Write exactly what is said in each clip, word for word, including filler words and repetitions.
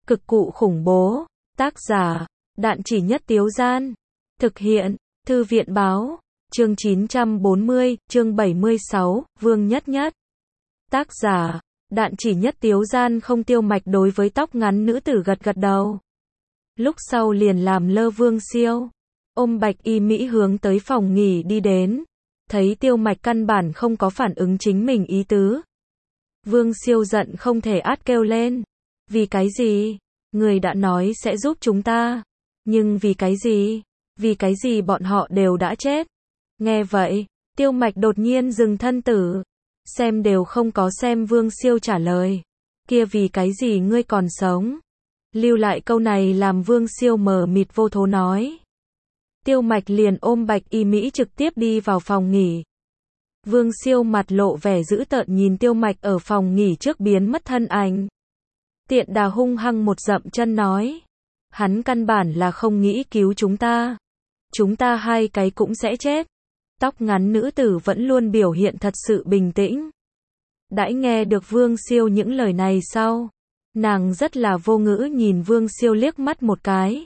Cực cụ khủng bố. Tác giả, Đạn Chỉ Nhất Tiếu Gian. Thực hiện, Thư viện Báo. Chương chín trăm bốn mươi, chương bảy mươi sáu, Vương Nhất Nhất. Tác giả, Đạn Chỉ Nhất Tiếu Gian. Không. Tiêu Mạch đối với tóc ngắn nữ tử gật gật đầu. Lúc sau liền làm lơ Vương Siêu. Ôm Bạch Y Mỹ hướng tới phòng nghỉ đi đến. Thấy Tiêu Mạch căn bản không có phản ứng chính mình ý tứ. Vương Siêu giận không thể át kêu lên. Vì cái gì? Người đã nói sẽ giúp chúng ta. Nhưng vì cái gì? Vì cái gì bọn họ đều đã chết? Nghe vậy, Tiêu Mạch đột nhiên dừng thân tử. Xem đều không có xem Vương Siêu trả lời. Kia vì cái gì ngươi còn sống? Lưu lại câu này làm Vương Siêu mờ mịt vô thố nói. Tiêu Mạch liền ôm Bạch Y Mỹ trực tiếp đi vào phòng nghỉ. Vương Siêu mặt lộ vẻ dữ tợn nhìn Tiêu Mạch ở phòng nghỉ trước biến mất thân ảnh. Tiện đà hung hăng một dậm chân nói. Hắn căn bản là không nghĩ cứu chúng ta. Chúng ta hai cái cũng sẽ chết. Tóc ngắn nữ tử vẫn luôn biểu hiện thật sự bình tĩnh. Đãi nghe được Vương Siêu những lời này sau. Nàng rất là vô ngữ nhìn Vương Siêu liếc mắt một cái.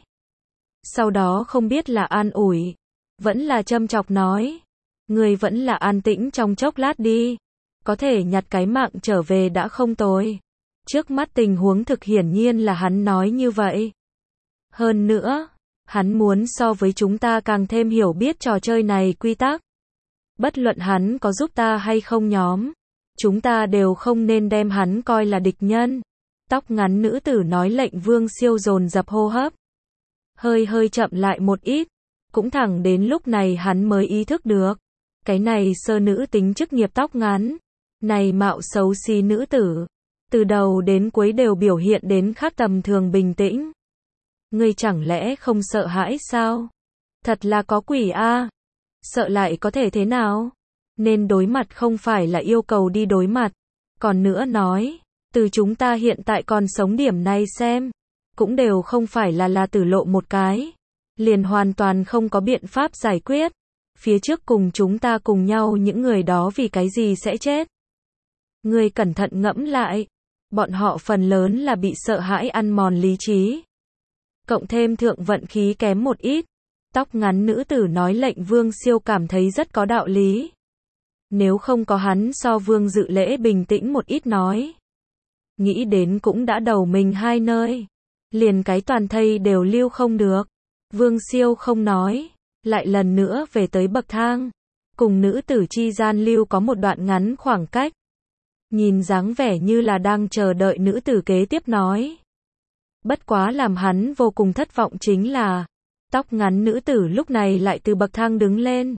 Sau đó không biết là an ủi. Vẫn là châm chọc nói. Người vẫn là an tĩnh trong chốc lát đi. Có thể nhặt cái mạng trở về đã không tồi. Trước mắt tình huống thực hiển nhiên là hắn nói như vậy. Hơn nữa, hắn muốn so với chúng ta càng thêm hiểu biết trò chơi này quy tắc. Bất luận hắn có giúp ta hay không nhóm, chúng ta đều không nên đem hắn coi là địch nhân. Tóc ngắn nữ tử nói lệnh Vương Siêu dồn dập hô hấp. Hơi hơi chậm lại một ít, cũng thẳng đến lúc này hắn mới ý thức được. Cái này sơ nữ tính chức nghiệp tóc ngắn, này mạo xấu xí nữ tử, từ đầu đến cuối đều biểu hiện đến khác tầm thường bình tĩnh. Ngươi chẳng lẽ không sợ hãi sao? Thật là có quỷ a. Sợ lại có thể thế nào? Nên đối mặt không phải là yêu cầu đi đối mặt. Còn nữa nói, từ chúng ta hiện tại còn sống điểm này xem, cũng đều không phải là là tử lộ một cái. Liền hoàn toàn không có biện pháp giải quyết. Phía trước cùng chúng ta cùng nhau những người đó vì cái gì sẽ chết? Ngươi cẩn thận ngẫm lại. Bọn họ phần lớn là bị sợ hãi ăn mòn lý trí. Cộng thêm thượng vận khí kém một ít. Tóc ngắn nữ tử nói lệnh Vương Siêu cảm thấy rất có đạo lý. Nếu không có hắn so Vương Dự Lễ bình tĩnh một ít nói. Nghĩ đến cũng đã đầu mình hai nơi. Liền cái toàn thây đều lưu không được. Vương Siêu không nói. Lại lần nữa về tới bậc thang. Cùng nữ tử chi gian lưu có một đoạn ngắn khoảng cách. Nhìn dáng vẻ như là đang chờ đợi nữ tử kế tiếp nói. Bất quá làm hắn vô cùng thất vọng chính là, tóc ngắn nữ tử lúc này lại từ bậc thang đứng lên.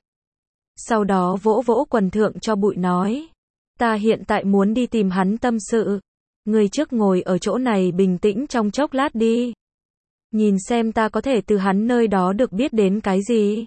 Sau đó vỗ vỗ quần thượng cho bụi nói. Ta hiện tại muốn đi tìm hắn tâm sự. Người trước ngồi ở chỗ này bình tĩnh trong chốc lát đi. Nhìn xem ta có thể từ hắn nơi đó được biết đến cái gì.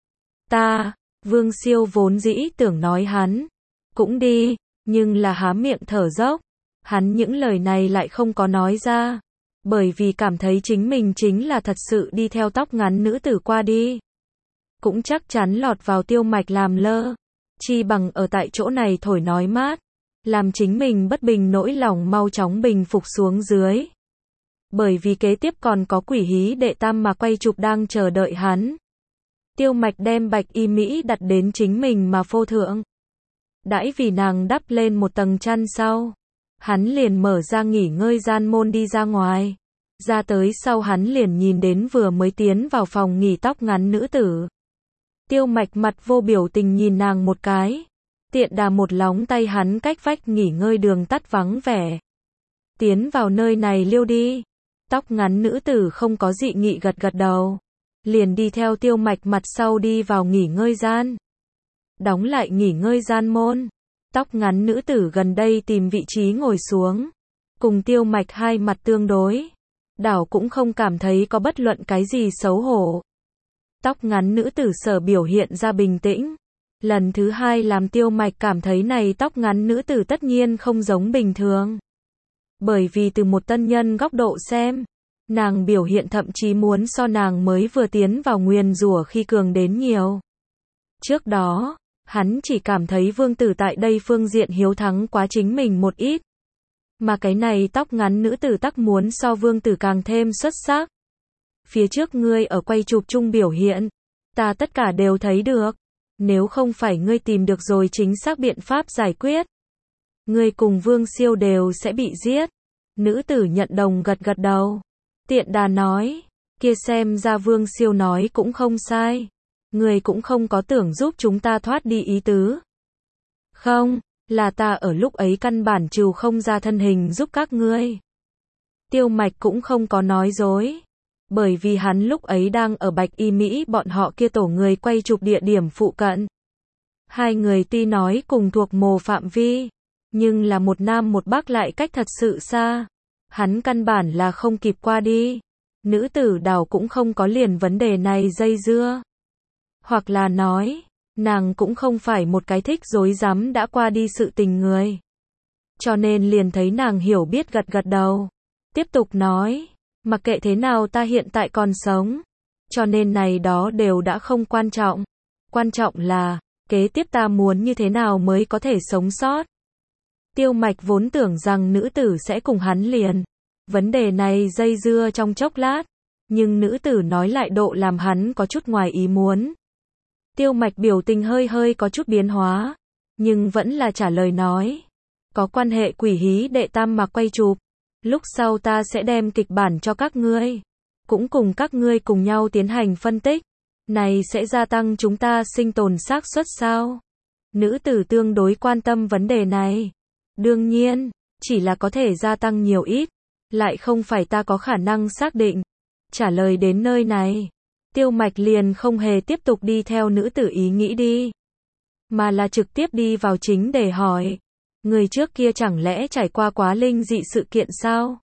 Ta, Vương Siêu vốn dĩ tưởng nói hắn. Cũng đi, nhưng là há miệng thở dốc. Hắn những lời này lại không có nói ra. Bởi vì cảm thấy chính mình chính là thật sự đi theo tóc ngắn nữ tử qua đi. Cũng chắc chắn lọt vào Tiêu Mạch làm lơ. Chi bằng ở tại chỗ này thổi nói mát. Làm chính mình bất bình nỗi lòng mau chóng bình phục xuống dưới. Bởi vì kế tiếp còn có quỷ hí đệ tam mà quay chụp đang chờ đợi hắn. Tiêu Mạch đem Bạch Y Mỹ đặt đến chính mình mà phô thượng. Đãi vì nàng đắp lên một tầng chăn sau. Hắn liền mở ra nghỉ ngơi gian môn đi ra ngoài. Ra tới sau hắn liền nhìn đến vừa mới tiến vào phòng nghỉ tóc ngắn nữ tử. Tiêu Mạch mặt vô biểu tình nhìn nàng một cái. Tiện đà một lóng tay hắn cách vách nghỉ ngơi đường tắt vắng vẻ. Tiến vào nơi này liêu đi. Tóc ngắn nữ tử không có dị nghị gật gật đầu. Liền đi theo Tiêu Mạch mặt sau đi vào nghỉ ngơi gian. Đóng lại nghỉ ngơi gian môn. Tóc ngắn nữ tử gần đây tìm vị trí ngồi xuống. Cùng Tiêu Mạch hai mặt tương đối. Đảo cũng không cảm thấy có bất luận cái gì xấu hổ. Tóc ngắn nữ tử sở biểu hiện ra bình tĩnh. Lần thứ hai làm Tiêu Mạch cảm thấy này tóc ngắn nữ tử tất nhiên không giống bình thường. Bởi vì từ một tân nhân góc độ xem, nàng biểu hiện thậm chí muốn so nàng mới vừa tiến vào nguyền rủa khi cường đến nhiều. Trước đó, hắn chỉ cảm thấy Vương Tử tại đây phương diện hiếu thắng quá chính mình một ít. Mà cái này tóc ngắn nữ tử tắc muốn so vương tử càng thêm xuất sắc. Phía trước ngươi ở quay chụp chung biểu hiện, ta tất cả đều thấy được. Nếu không phải ngươi tìm được rồi chính xác biện pháp giải quyết, ngươi cùng Vương Siêu đều sẽ bị giết. Nữ tử nhận đồng gật gật đầu. Tiện đà nói, kia xem ra Vương Siêu nói cũng không sai. Ngươi cũng không có tưởng giúp chúng ta thoát đi ý tứ. Không, là ta ở lúc ấy căn bản trừ không ra thân hình giúp các ngươi. Tiêu Mạch cũng không có nói dối. Bởi vì hắn lúc ấy đang ở Bạch Y Mỹ bọn họ kia tổ người quay chụp địa điểm phụ cận. Hai người tuy nói cùng thuộc mồ phạm vi, nhưng là một nam một bắc lại cách thật sự xa. Hắn căn bản là không kịp qua đi. Nữ tử đảo cũng không có liền vấn đề này dây dưa. Hoặc là nói, nàng cũng không phải một cái thích dối rắm đã qua đi sự tình người. Cho nên liền thấy nàng hiểu biết gật gật đầu. Tiếp tục nói, mặc kệ thế nào ta hiện tại còn sống. Cho nên này đó đều đã không quan trọng. Quan trọng là, kế tiếp ta muốn như thế nào mới có thể sống sót. Tiêu Mạch vốn tưởng rằng nữ tử sẽ cùng hắn liền. Vấn đề này dây dưa trong chốc lát. Nhưng nữ tử nói lại độ làm hắn có chút ngoài ý muốn. Tiêu Mạch biểu tình hơi hơi có chút biến hóa. Nhưng vẫn là trả lời nói. Có quan hệ quỷ hí đệ tam mà quay chụp. Lúc sau ta sẽ đem kịch bản cho các ngươi. Cũng cùng các ngươi cùng nhau tiến hành phân tích. Này sẽ gia tăng chúng ta sinh tồn xác suất sao? Nữ tử tương đối quan tâm vấn đề này. Đương nhiên, chỉ là có thể gia tăng nhiều ít. Lại không phải ta có khả năng xác định. Trả lời đến nơi này. Tiêu Mạch liền không hề tiếp tục đi theo nữ tử ý nghĩ đi. Mà là trực tiếp đi vào chính để hỏi. Người trước kia chẳng lẽ trải qua quá linh dị sự kiện sao?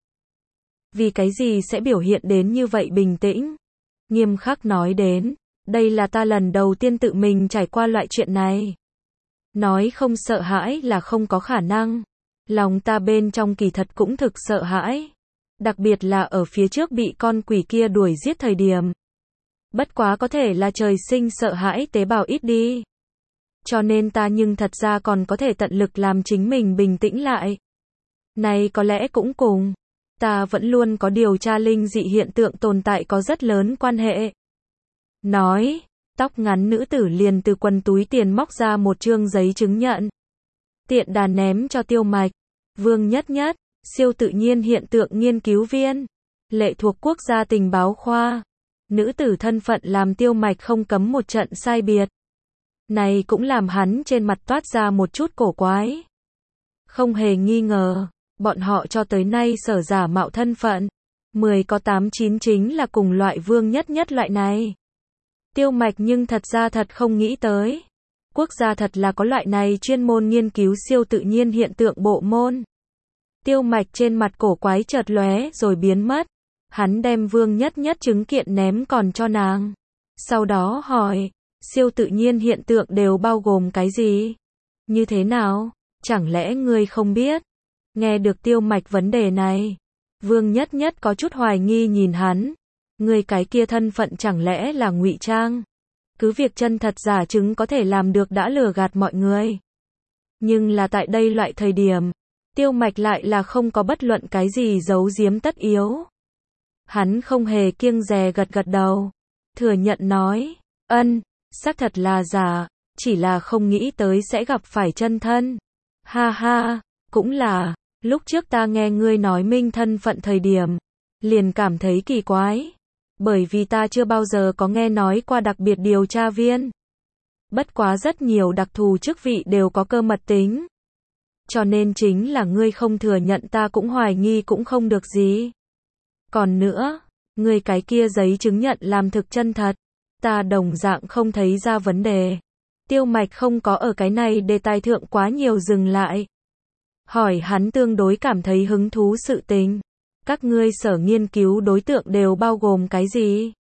Vì cái gì sẽ biểu hiện đến như vậy bình tĩnh? Nghiêm khắc nói đến, đây là ta lần đầu tiên tự mình trải qua loại chuyện này. Nói không sợ hãi là không có khả năng. Lòng ta bên trong kỳ thật cũng thực sợ hãi. Đặc biệt là ở phía trước bị con quỷ kia đuổi giết thời điểm. Bất quá có thể là trời sinh sợ hãi tế bào ít đi. Cho nên ta nhưng thật ra còn có thể tận lực làm chính mình bình tĩnh lại. Này có lẽ cũng cùng ta vẫn luôn có điều tra linh dị hiện tượng tồn tại có rất lớn quan hệ. Nói, tóc ngắn nữ tử liền từ quần túi tiền móc ra một trương giấy chứng nhận. Tiện đà ném cho Tiêu Mạch. Vương Nhất Nhất, siêu tự nhiên hiện tượng nghiên cứu viên. Lệ thuộc quốc gia tình báo khoa. Nữ tử thân phận làm Tiêu Mạch không cấm một trận sai biệt. Này cũng làm hắn trên mặt toát ra một chút cổ quái. Không hề nghi ngờ, bọn họ cho tới nay sở giả mạo thân phận. Mười có tám chín chính là cùng loại Vương Nhất Nhất loại này. Tiêu Mạch nhưng thật ra thật không nghĩ tới. Quốc gia thật là có loại này chuyên môn nghiên cứu siêu tự nhiên hiện tượng bộ môn. Tiêu Mạch trên mặt cổ quái chợt lóe rồi biến mất. Hắn đem Vương Nhất Nhất chứng kiện ném còn cho nàng. Sau đó hỏi, siêu tự nhiên hiện tượng đều bao gồm cái gì? Như thế nào? Chẳng lẽ ngươi không biết? Nghe được Tiêu Mạch vấn đề này, Vương Nhất Nhất có chút hoài nghi nhìn hắn. Ngươi cái kia thân phận chẳng lẽ là ngụy trang? Cứ việc chân thật giả chứng có thể làm được đã lừa gạt mọi người. Nhưng là tại đây loại thời điểm, Tiêu Mạch lại là không có bất luận cái gì giấu giếm tất yếu. Hắn không hề kiêng dè gật gật đầu. Thừa nhận nói, ân, xác thật là giả, chỉ là không nghĩ tới sẽ gặp phải chân thân. Ha ha, cũng là, lúc trước ta nghe ngươi nói minh thân phận thời điểm, liền cảm thấy kỳ quái. Bởi vì ta chưa bao giờ có nghe nói qua đặc biệt điều tra viên. Bất quá rất nhiều đặc thù chức vị đều có cơ mật tính. Cho nên chính là ngươi không thừa nhận ta cũng hoài nghi cũng không được gì. Còn nữa, ngươi cái kia giấy chứng nhận làm thực chân thật. Ta đồng dạng không thấy ra vấn đề. Tiêu Mạch không có ở cái này đề tài thượng quá nhiều dừng lại. Hỏi hắn tương đối cảm thấy hứng thú sự tình. Các ngươi sở nghiên cứu đối tượng đều bao gồm cái gì?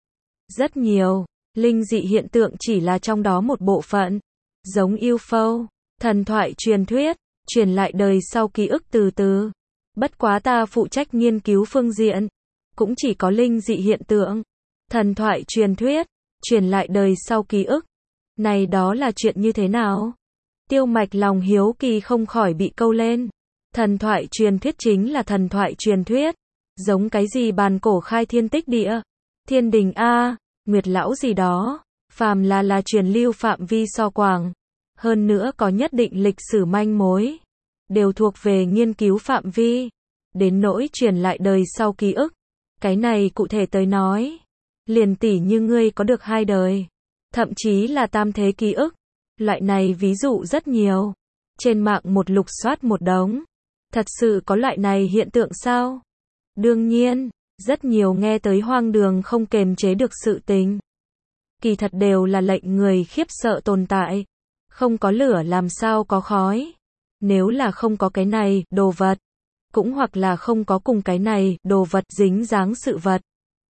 Rất nhiều. Linh dị hiện tượng chỉ là trong đó một bộ phận. Giống u ép ô, thần thoại truyền thuyết, truyền lại đời sau ký ức từ từ. Bất quá ta phụ trách nghiên cứu phương diện. Cũng chỉ có linh dị hiện tượng. Thần thoại truyền thuyết, truyền lại đời sau ký ức. Này đó là chuyện như thế nào? Tiêu Mạch lòng hiếu kỳ không khỏi bị câu lên. Thần thoại truyền thuyết chính là thần thoại truyền thuyết. Giống cái gì bàn cổ khai thiên tích địa, thiên đình A, nguyệt lão gì đó, phàm là là truyền lưu phạm vi so quảng. Hơn nữa có nhất định lịch sử manh mối, đều thuộc về nghiên cứu phạm vi. Đến nỗi truyền lại đời sau ký ức, cái này cụ thể tới nói, liền tỉ như ngươi có được hai đời, thậm chí là tam thế ký ức. Loại này ví dụ rất nhiều. Trên mạng một lục soát một đống. Thật sự có loại này hiện tượng sao? Đương nhiên, rất nhiều nghe tới hoang đường không kềm chế được sự tình. Kỳ thật đều là lệnh người khiếp sợ tồn tại. Không có lửa làm sao có khói. Nếu là không có cái này, đồ vật. Cũng hoặc là không có cùng cái này, đồ vật dính dáng sự vật.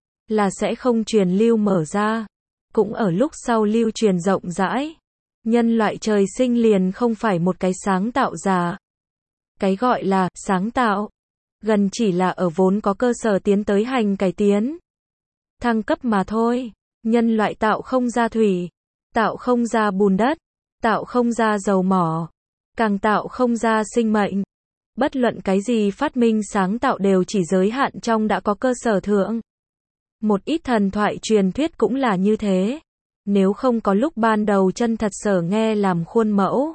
Là sẽ không truyền lưu mở ra. Cũng ở lúc sau lưu truyền rộng rãi. Nhân loại trời sinh liền không phải một cái sáng tạo giả. Cái gọi là sáng tạo, gần chỉ là ở vốn có cơ sở tiến tới hành cải tiến, thăng cấp mà thôi. Nhân loại tạo không ra thủy, tạo không ra bùn đất, tạo không ra dầu mỏ, càng tạo không ra sinh mệnh. Bất luận cái gì phát minh sáng tạo đều chỉ giới hạn trong đã có cơ sở thượng. Một ít thần thoại truyền thuyết cũng là như thế. Nếu không có lúc ban đầu chân thật sở nghe làm khuôn mẫu,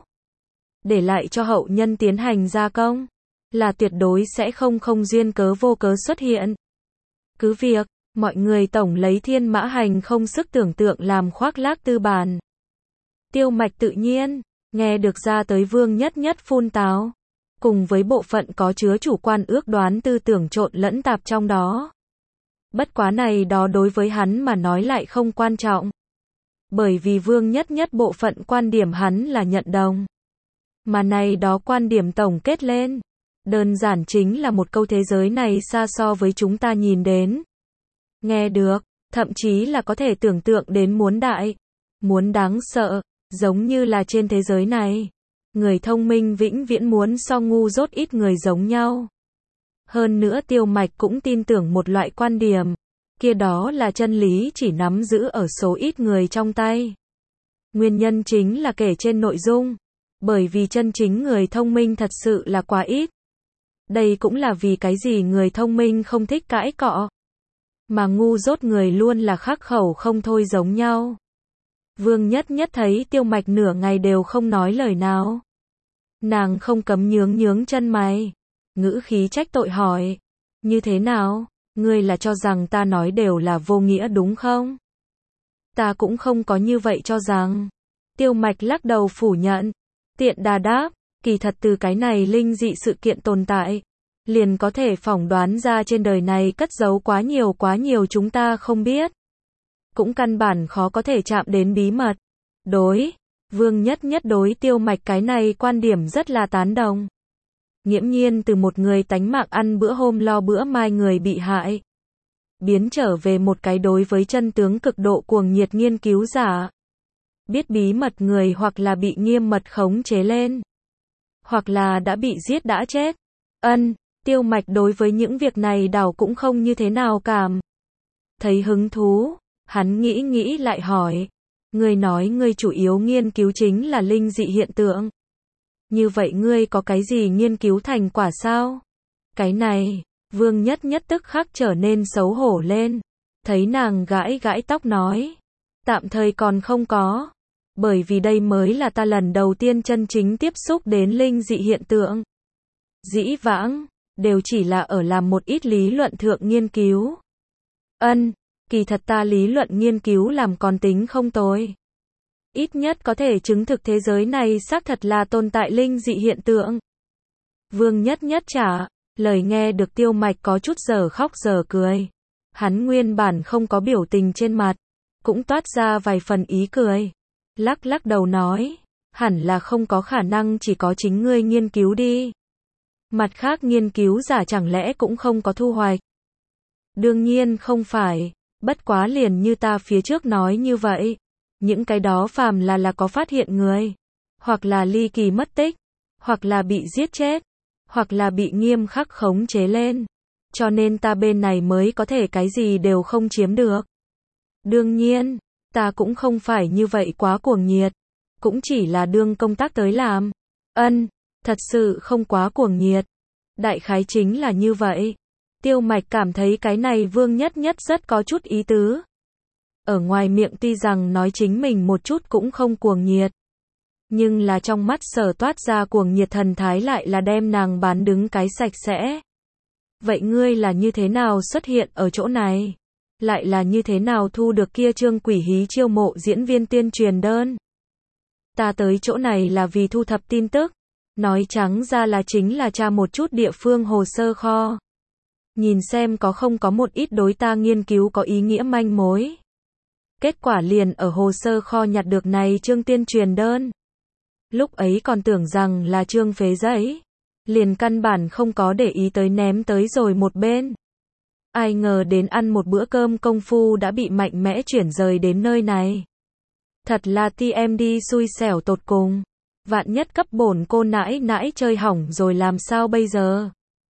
để lại cho hậu nhân tiến hành gia công, là tuyệt đối sẽ không không duyên cớ vô cớ xuất hiện. Cứ việc, mọi người tổng lấy thiên mã hành không sức tưởng tượng làm khoác lác tư bản. Tiêu Mạch tự nhiên, nghe được ra tới Vương Nhất Nhất phun táo, cùng với bộ phận có chứa chủ quan ước đoán tư tưởng trộn lẫn tạp trong đó. Bất quá này đó đối với hắn mà nói lại không quan trọng. Bởi vì Vương Nhất Nhất bộ phận quan điểm hắn là nhận đồng. Mà này đó quan điểm tổng kết lên, đơn giản chính là một câu thế giới này xa so với chúng ta nhìn đến, nghe được, thậm chí là có thể tưởng tượng đến muốn đại, muốn đáng sợ, giống như là trên thế giới này, người thông minh vĩnh viễn muốn so ngu dốt ít người giống nhau. Hơn nữa Tiêu Mạch cũng tin tưởng một loại quan điểm, kia đó là chân lý chỉ nắm giữ ở số ít người trong tay. Nguyên nhân chính là kể trên nội dung, bởi vì chân chính người thông minh thật sự là quá ít. Đây cũng là vì cái gì người thông minh không thích cãi cọ, mà ngu dốt người luôn là khắc khẩu không thôi giống nhau. Vương Nhất Nhất thấy Tiêu Mạch nửa ngày đều không nói lời nào. Nàng không cấm nhướng nhướng chân mày, ngữ khí trách tội hỏi, như thế nào, ngươi là cho rằng ta nói đều là vô nghĩa đúng không? Ta cũng không có như vậy cho rằng. Tiêu Mạch lắc đầu phủ nhận, tiện đà đáp, kỳ thật từ cái này linh dị sự kiện tồn tại, liền có thể phỏng đoán ra trên đời này cất giấu quá nhiều quá nhiều chúng ta không biết. Cũng căn bản khó có thể chạm đến bí mật. Đối, Vương Nhất Nhất đối Tiêu Mạch cái này quan điểm rất là tán đồng. Nghiễm nhiên từ một người tánh mạng ăn bữa hôm lo bữa mai người bị hại, biến trở về một cái đối với chân tướng cực độ cuồng nhiệt nghiên cứu giả. Biết bí mật người hoặc là bị nghiêm mật khống chế lên, hoặc là đã bị giết đã chết. Ân, Tiêu Mạch đối với những việc này đảo cũng không như thế nào cảm thấy hứng thú. Hắn nghĩ nghĩ lại hỏi, ngươi nói ngươi chủ yếu nghiên cứu chính là linh dị hiện tượng. Như vậy ngươi có cái gì nghiên cứu thành quả sao? Cái này, Vương Nhất Nhất tức khắc trở nên xấu hổ lên. Thấy nàng gãi gãi tóc nói, tạm thời còn không có. Bởi vì đây mới là ta lần đầu tiên chân chính tiếp xúc đến linh dị hiện tượng. Dĩ vãng, đều chỉ là ở làm một ít lý luận thượng nghiên cứu. Ân, kỳ thật ta lý luận nghiên cứu làm còn tính không tồi. Ít nhất có thể chứng thực thế giới này xác thật là tồn tại linh dị hiện tượng. Vương Nhất Nhất trả lời nghe được Tiêu Mạch có chút giờ khóc giờ cười. Hắn nguyên bản không có biểu tình trên mặt, cũng toát ra vài phần ý cười. Lắc lắc đầu nói, hẳn là không có khả năng chỉ có chính ngươi nghiên cứu đi. Mặt khác nghiên cứu giả chẳng lẽ cũng không có thu hoạch? Đương nhiên không phải, bất quá liền như ta phía trước nói như vậy. Những cái đó phàm là là có phát hiện người, hoặc là ly kỳ mất tích, hoặc là bị giết chết, hoặc là bị nghiêm khắc khống chế lên. Cho nên ta bên này mới có thể cái gì đều không chiếm được. Đương nhiên, ta cũng không phải như vậy quá cuồng nhiệt, cũng chỉ là đương công tác tới làm. Ân, thật sự không quá cuồng nhiệt. Đại khái chính là như vậy. Tiêu Mạch cảm thấy cái này Vương Nhất Nhất rất có chút ý tứ. Ở ngoài miệng tuy rằng nói chính mình một chút cũng không cuồng nhiệt. Nhưng là trong mắt Sở toát ra cuồng nhiệt thần thái lại là đem nàng bán đứng cái sạch sẽ. Vậy ngươi là như thế nào xuất hiện ở chỗ này? Lại là như thế nào thu được kia trương quỷ hí chiêu mộ diễn viên tuyên truyền đơn? Ta tới chỗ này là vì thu thập tin tức. Nói trắng ra là chính là tra một chút địa phương hồ sơ kho. Nhìn xem có không có một ít đối ta nghiên cứu có ý nghĩa manh mối. Kết quả liền ở hồ sơ kho nhặt được này trương tuyên truyền đơn. Lúc ấy còn tưởng rằng là trương phế giấy. Liền căn bản không có để ý tới ném tới rồi một bên. Ai ngờ đến ăn một bữa cơm công phu đã bị mạnh mẽ chuyển rời đến nơi này. Thật là tê em đê xui xẻo tột cùng. Vạn nhất cấp bổn cô nãi nãi chơi hỏng rồi làm sao bây giờ?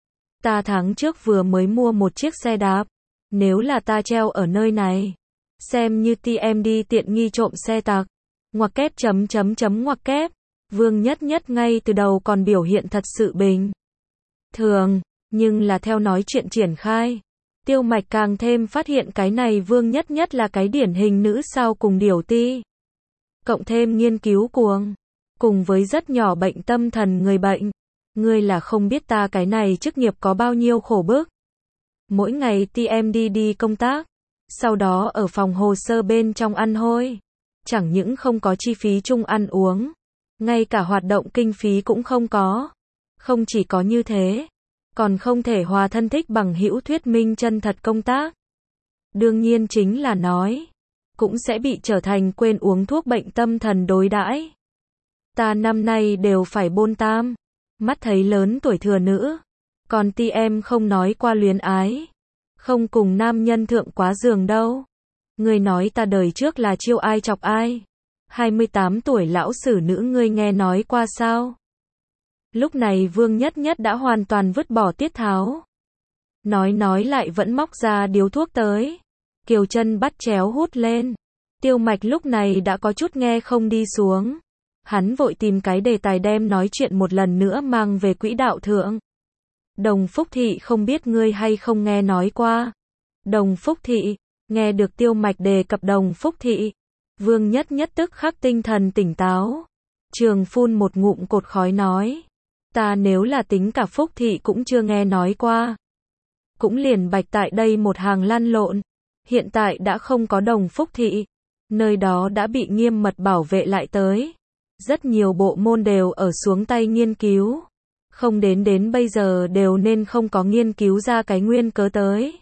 Ta tháng trước vừa mới mua một chiếc xe đạp. Nếu là ta treo ở nơi này. Xem như tê em đê tiện nghi trộm xe tặc. Ngoặc kép chấm chấm chấm ngoặc kép. Vương Nhất Nhất ngay từ đầu còn biểu hiện thật sự bình thường. Nhưng là theo nói chuyện triển khai. Tiêu Mạch càng thêm phát hiện cái này Vương Nhất Nhất là cái điển hình nữ sao cùng điểu ti. Cộng thêm nghiên cứu cuồng. Cùng với rất nhỏ bệnh tâm thần người bệnh. Ngươi là không biết ta cái này chức nghiệp có bao nhiêu khổ bức. Mỗi ngày tê em đê đi công tác. Sau đó ở phòng hồ sơ bên trong ăn hôi. Chẳng những không có chi phí chung ăn uống. Ngay cả hoạt động kinh phí cũng không có. Không chỉ có như thế. Còn không thể hòa thân thích bằng hữu thuyết minh chân thật công tác. Đương nhiên chính là nói. Cũng sẽ bị trở thành quên uống thuốc bệnh tâm thần đối đãi. Ta năm nay đều phải bôn tam. Mắt thấy lớn tuổi thừa nữ. Còn ti em không nói qua luyến ái. Không cùng nam nhân thượng quá giường đâu. Ngươi nói ta đời trước là chiêu ai chọc ai. hai mươi tám tuổi lão sử nữ ngươi nghe nói qua sao? Lúc này Vương Nhất Nhất đã hoàn toàn vứt bỏ tiết tháo. Nói nói lại vẫn móc ra điếu thuốc tới. Kiều chân bắt chéo hút lên. Tiêu Mạch lúc này đã có chút nghe không đi xuống. Hắn vội tìm cái đề tài đem nói chuyện một lần nữa mang về quỹ đạo thượng. Đồng Phúc Thị không biết ngươi hay không nghe nói qua. Đồng Phúc Thị, nghe được Tiêu Mạch đề cập Đồng Phúc Thị. Vương Nhất Nhất tức khắc tinh thần tỉnh táo. Trường phun một ngụm cột khói nói. Ta nếu là tính cả Phúc Thị cũng chưa nghe nói qua. Cũng liền bạch tại đây một hàng lăn lộn. Hiện tại đã không có Đồng Phúc Thị. Nơi đó đã bị nghiêm mật bảo vệ lại tới. Rất nhiều bộ môn đều ở xuống tay nghiên cứu. Không đến đến bây giờ đều nên không có nghiên cứu ra cái nguyên cớ tới.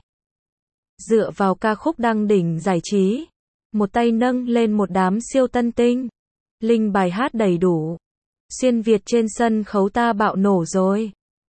Dựa vào ca khúc đăng đỉnh giải trí. Một tay nâng lên một đám siêu tân tinh. Linh bài hát đầy đủ. Xuyên Việt trên sân khấu ta bạo nổ rồi.